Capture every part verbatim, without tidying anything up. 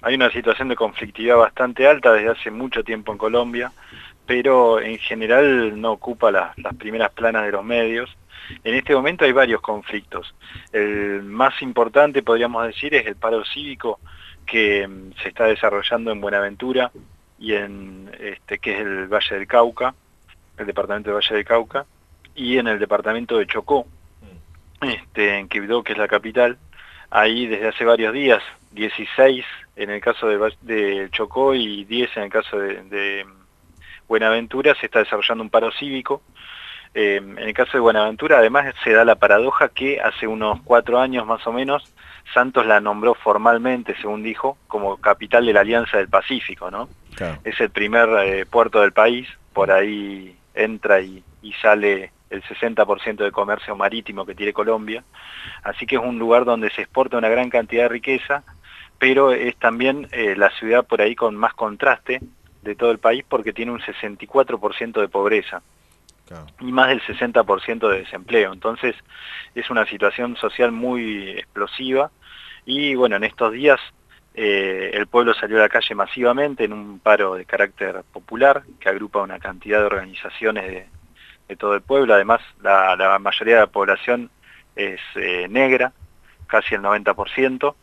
hay una situación de conflictividad bastante alta desde hace mucho tiempo en Colombia, pero en general no ocupa la, las primeras planas de los medios. En este momento hay varios conflictos. El más importante, podríamos decir, es el paro cívico que mm, se está desarrollando en Buenaventura y en este que es el Valle del Cauca, el departamento de Valle del Cauca, y en el departamento de Chocó, este, en Quibdó, que es la capital. Ahí desde hace varios días, dieciséis en el caso de, de Chocó y diez en el caso de, de Buenaventura, se está desarrollando un paro cívico. Eh, en el caso de Buenaventura, además, se da la paradoja que hace unos cuatro años más o menos, Santos la nombró formalmente, según dijo, como capital de la Alianza del Pacífico, ¿no? Claro. Es el primer eh, puerto del país, por ahí entra y, y sale el sesenta por ciento de comercio marítimo que tiene Colombia, así que es un lugar donde se exporta una gran cantidad de riqueza, pero es también eh, la ciudad por ahí con más contraste de todo el país porque tiene un sesenta y cuatro por ciento de pobreza. Claro. Y más del sesenta por ciento de desempleo. Entonces es una situación social muy explosiva y bueno, en estos días eh, el pueblo salió a la calle masivamente en un paro de carácter popular que agrupa una cantidad de organizaciones de, de todo el pueblo. Además la, la mayoría de la población es eh, negra, casi el noventa por ciento.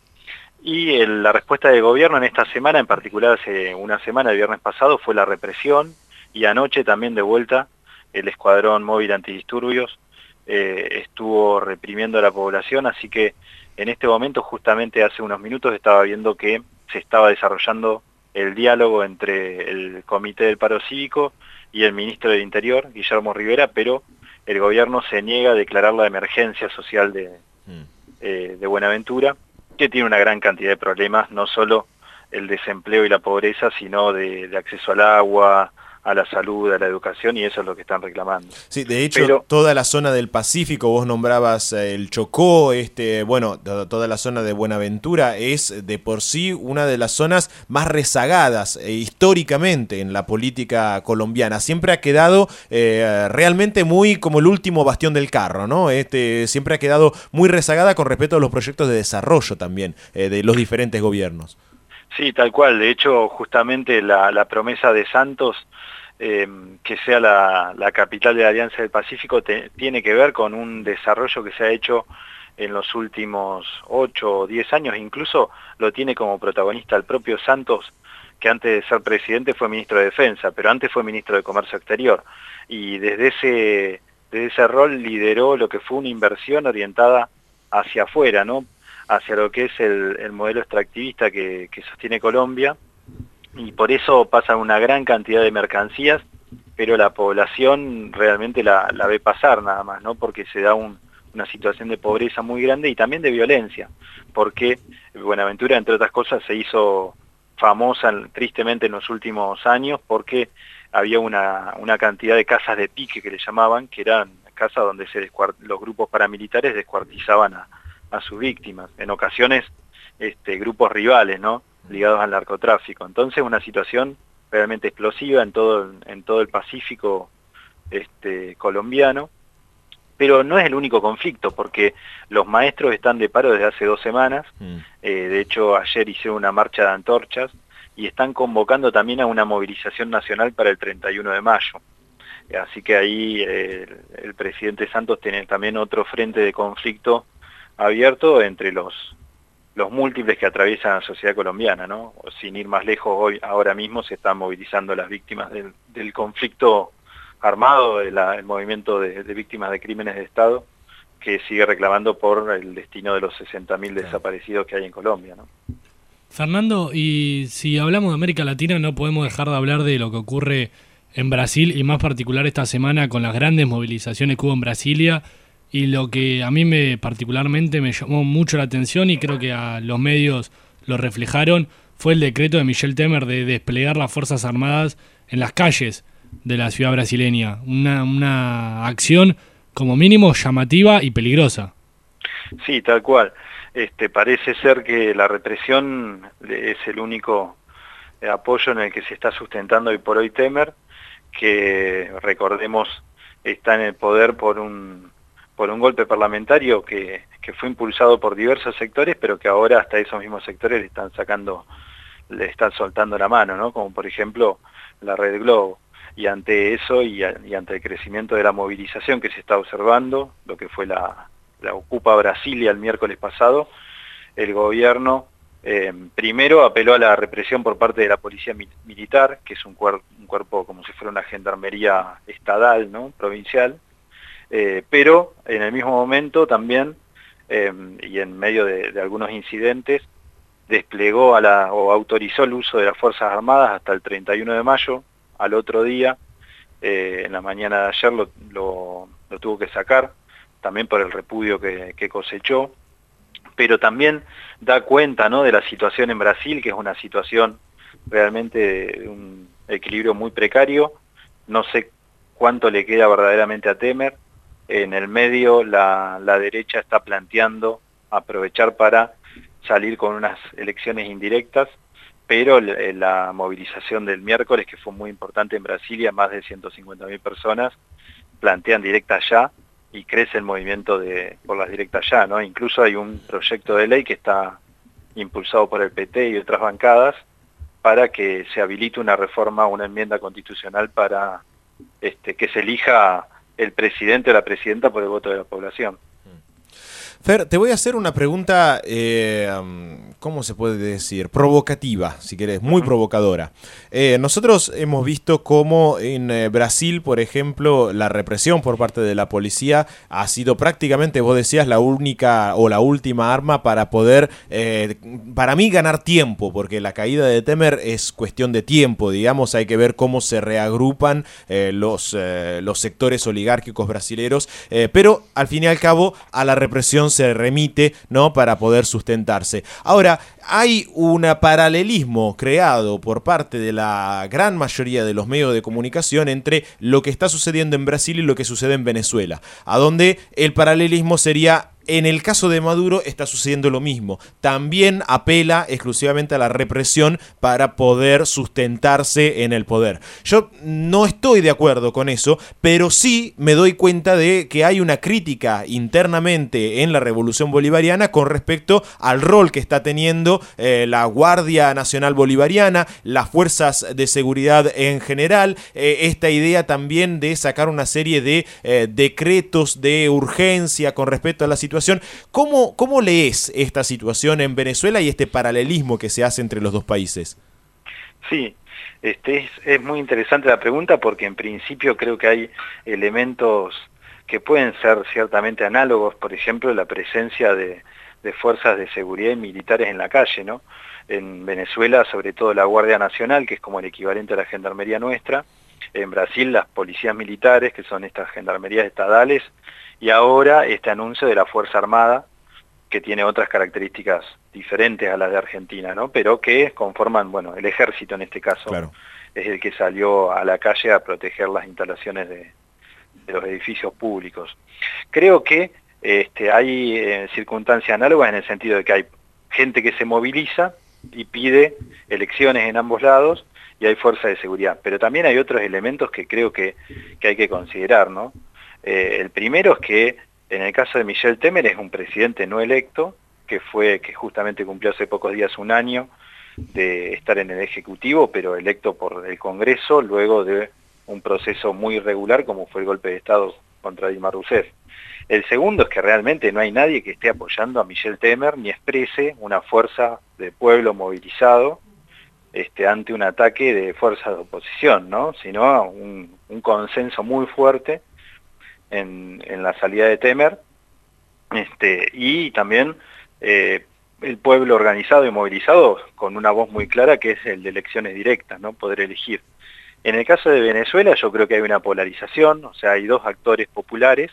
Y el, la respuesta del gobierno en esta semana, en particular hace una semana, el viernes pasado, fue la represión y anoche también de vuelta el Escuadrón Móvil Antidisturbios eh, estuvo reprimiendo a la población, así que en este momento, justamente hace unos minutos, estaba viendo que se estaba desarrollando el diálogo entre el Comité del Paro Cívico y el Ministro del Interior, Guillermo Rivera, pero el gobierno se niega a declarar la emergencia social de, eh, de Buenaventura, que tiene una gran cantidad de problemas, no solo el desempleo y la pobreza, sino de, de acceso al agua, a la salud, a la educación, y eso es lo que están reclamando. Sí, de hecho, Pero, toda la zona del Pacífico, vos nombrabas eh, el Chocó, este, bueno, to toda la zona de Buenaventura es de por sí una de las zonas más rezagadas eh, históricamente en la política colombiana. Siempre ha quedado eh, realmente muy como el último bastión del carro, ¿no? Este, siempre ha quedado muy rezagada con respecto a los proyectos de desarrollo también eh, de los diferentes gobiernos. Sí, tal cual. De hecho, justamente la, la promesa de Santos, eh, que sea la, la capital de la Alianza del Pacífico, te, tiene que ver con un desarrollo que se ha hecho en los últimos ocho o diez años. Incluso lo tiene como protagonista el propio Santos, que antes de ser presidente fue ministro de Defensa, pero antes fue ministro de Comercio Exterior. Y desde ese, desde ese rol lideró lo que fue una inversión orientada hacia afuera, ¿no? Hacia lo que es el, el modelo extractivista que, que sostiene Colombia, y por eso pasan una gran cantidad de mercancías, pero la población realmente la, la ve pasar nada más, ¿no? Porque se da un, una situación de pobreza muy grande y también de violencia, porque Buenaventura, entre otras cosas, se hizo famosa tristemente en los últimos años porque había una, una cantidad de casas de pique que le llamaban, que eran casas donde se los grupos paramilitares descuartizaban a a sus víctimas, en ocasiones este, grupos rivales, ¿no? Ligados al narcotráfico. Entonces una situación realmente explosiva en todo, en todo el Pacífico este, colombiano, pero no es el único conflicto, porque los maestros están de paro desde hace dos semanas, mm. eh, de hecho ayer hicieron una marcha de antorchas, y están convocando también a una movilización nacional para el treinta y uno de mayo. Así que ahí eh, el, el presidente Santos tiene también otro frente de conflicto abierto entre los, los múltiples que atraviesan la sociedad colombiana, ¿no? Sin ir más lejos, hoy ahora mismo se están movilizando las víctimas del, del conflicto armado, de la, el movimiento de, de víctimas de crímenes de Estado, que sigue reclamando por el destino de los sesenta mil desaparecidos que hay en Colombia, ¿no? Fernando, y si hablamos de América Latina, no podemos dejar de hablar de lo que ocurre en Brasil, y más particular esta semana con las grandes movilizaciones que hubo en Brasilia. Y lo que a mí me particularmente me llamó mucho la atención, y creo que a los medios lo reflejaron, fue el decreto de Michel Temer de desplegar las Fuerzas Armadas en las calles de la ciudad brasileña. Una, una acción como mínimo llamativa y peligrosa. Sí, tal cual. Este, parece ser que la represión es el único apoyo en el que se está sustentando hoy por hoy Temer, que recordemos está en el poder por un... por un golpe parlamentario que, que fue impulsado por diversos sectores, pero que ahora hasta esos mismos sectores le están sacando le están soltando la mano, ¿no? Como por ejemplo la Red Globo. Y ante eso y, a, y ante el crecimiento de la movilización que se está observando, lo que fue la, la Ocupa Brasilia el miércoles pasado, el gobierno eh, primero apeló a la represión por parte de la policía mi militar, que es un, cuer un cuerpo como si fuera una gendarmería estatal, ¿no? Provincial, eh, pero en el mismo momento también, eh, y en medio de, de algunos incidentes, desplegó a la, o autorizó el uso de las Fuerzas Armadas hasta el treinta y uno de mayo, al otro día, eh, en la mañana de ayer lo, lo, lo tuvo que sacar, también por el repudio que, que cosechó, pero también da cuenta, ¿no?, de la situación en Brasil, que es una situación realmente de un equilibrio muy precario. No sé cuánto le queda verdaderamente a Temer. En el medio la, la derecha está planteando aprovechar para salir con unas elecciones indirectas, pero la movilización del miércoles, que fue muy importante en Brasilia, más de ciento cincuenta mil personas, plantean directa ya, y crece el movimiento de, por las directas ya, ¿no? Incluso hay un proyecto de ley que está impulsado por el P T y otras bancadas para que se habilite una reforma, una enmienda constitucional para este, que se elija el presidente o la presidenta por el voto de la población. Fer, te voy a hacer una pregunta, eh, ¿cómo se puede decir? Provocativa, si querés, muy provocadora. Eh, nosotros hemos visto cómo en eh, Brasil, por ejemplo, la represión por parte de la policía ha sido prácticamente, vos decías, la única o la última arma para poder, eh, para mí, ganar tiempo, porque la caída de Temer es cuestión de tiempo, digamos, hay que ver cómo se reagrupan eh, los, eh, los sectores oligárquicos brasileros, eh, pero al fin y al cabo a la represión se remite, ¿no?, para poder sustentarse. Ahora, hay un paralelismo creado por parte de la gran mayoría de los medios de comunicación entre lo que está sucediendo en Brasil y lo que sucede en Venezuela, a donde el paralelismo sería: en el caso de Maduro está sucediendo lo mismo. También apela exclusivamente a la represión para poder sustentarse en el poder. Yo no estoy de acuerdo con eso, pero sí me doy cuenta de que hay una crítica internamente en la Revolución Bolivariana con respecto al rol que está teniendo eh, la Guardia Nacional Bolivariana, las fuerzas de seguridad en general, eh, esta idea también de sacar una serie de eh, decretos de urgencia con respecto a la situación. ¿Cómo, ¿Cómo lees esta situación en Venezuela y este paralelismo que se hace entre los dos países? Sí, este es, es muy interesante la pregunta, porque en principio creo que hay elementos que pueden ser ciertamente análogos, por ejemplo, la presencia de, de fuerzas de seguridad y militares en la calle, ¿no? En Venezuela, sobre todo la Guardia Nacional, que es como el equivalente a la gendarmería nuestra. En Brasil, las policías militares, que son estas gendarmerías estadales, y ahora este anuncio de la Fuerza Armada, que tiene otras características diferentes a las de Argentina, ¿no?, pero que conforman, bueno, el ejército en este caso, claro, es el que salió a la calle a proteger las instalaciones de, de los edificios públicos. Creo que este, hay eh, circunstancias análogas en el sentido de que hay gente que se moviliza y pide elecciones en ambos lados, y hay fuerza de seguridad, pero también hay otros elementos que creo que, que hay que considerar, ¿no? Eh, el primero es que en el caso de Michel Temer es un presidente no electo, que fue que justamente cumplió hace pocos días un año de estar en el Ejecutivo, pero electo por el Congreso luego de un proceso muy irregular como fue el golpe de Estado contra Dilma Rousseff. El segundo es que realmente no hay nadie que esté apoyando a Michel Temer ni exprese una fuerza de pueblo movilizado este, ante un ataque de fuerzas de oposición, ¿no?, sino un, un consenso muy fuerte En, en la salida de Temer, este, y también eh, el pueblo organizado y movilizado con una voz muy clara, que es el de elecciones directas, ¿no?, poder elegir. En el caso de Venezuela yo creo que hay una polarización, o sea, hay dos actores populares,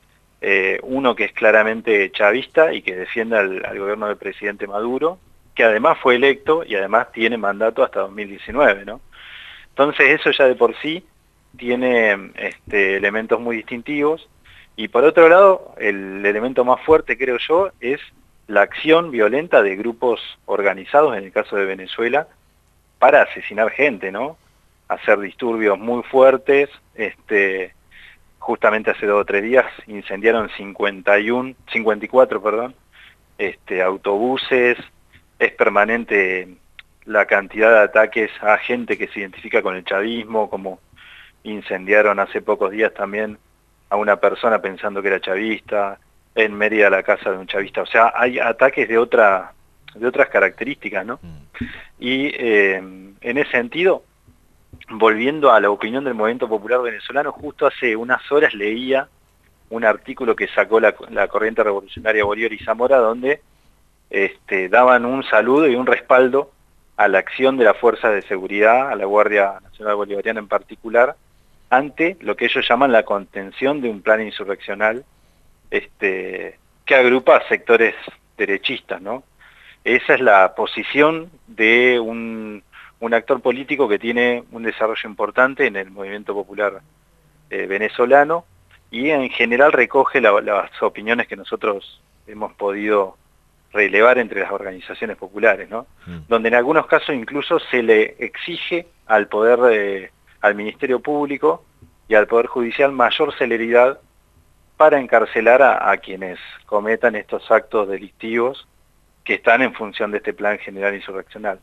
eh, uno que es claramente chavista y que defiende al, al gobierno del presidente Maduro, que además fue electo y además tiene mandato hasta dos mil diecinueve, ¿no? Entonces eso ya de por sí tiene este, elementos muy distintivos, y por otro lado, el elemento más fuerte, creo yo, es la acción violenta de grupos organizados, en el caso de Venezuela, para asesinar gente, ¿no? Hacer disturbios muy fuertes. Este, justamente hace dos o tres días incendiaron cincuenta y uno, cincuenta y cuatro, perdón, este, autobuses. Es permanente la cantidad de ataques a gente que se identifica con el chavismo, como incendiaron hace pocos días también a una persona pensando que era chavista, en Mérida la casa de un chavista. O sea, hay ataques de otra de otras características, ¿no? Y eh, en ese sentido, volviendo a la opinión del movimiento popular venezolano, justo hace unas horas leía un artículo que sacó la, la corriente revolucionaria Bolívar y Zamora, donde este, daban un saludo y un respaldo a la acción de las fuerzas de seguridad, a la Guardia Nacional Bolivariana en particular, ante lo que ellos llaman la contención de un plan insurreccional este, que agrupa a sectores derechistas, ¿no? Esa es la posición de un, un actor político que tiene un desarrollo importante en el movimiento popular eh, venezolano, y en general recoge la, las opiniones que nosotros hemos podido relevar entre las organizaciones populares, ¿no? Mm. Donde en algunos casos incluso se le exige al poder, eh, al Ministerio Público y al Poder Judicial mayor celeridad para encarcelar a, a quienes cometan estos actos delictivos que están en función de este plan general insurreccional.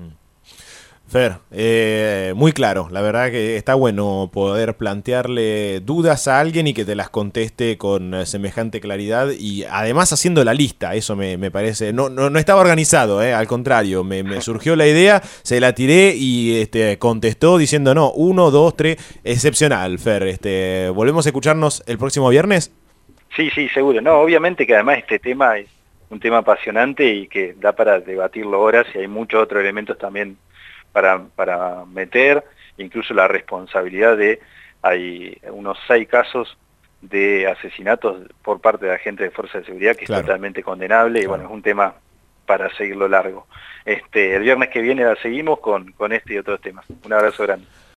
Fer, eh, muy claro, la verdad que está bueno poder plantearle dudas a alguien y que te las conteste con semejante claridad y además haciendo la lista, eso me, me parece, no, no, no estaba organizado, eh, al contrario, me, me surgió la idea, se la tiré y este, contestó diciendo no, uno, dos, tres, excepcional, Fer, este, ¿volvemos a escucharnos el próximo viernes? Sí, sí, seguro, no, obviamente que además este tema es un tema apasionante y que da para debatirlo horas y hay muchos otros elementos también Para, para meter, incluso la responsabilidad de, hay unos seis casos de asesinatos por parte de agentes de fuerza de seguridad que claro. es totalmente condenable, claro. y bueno, es un tema para seguirlo largo. Este, el viernes que viene la seguimos con, con este y otros temas. Un abrazo grande.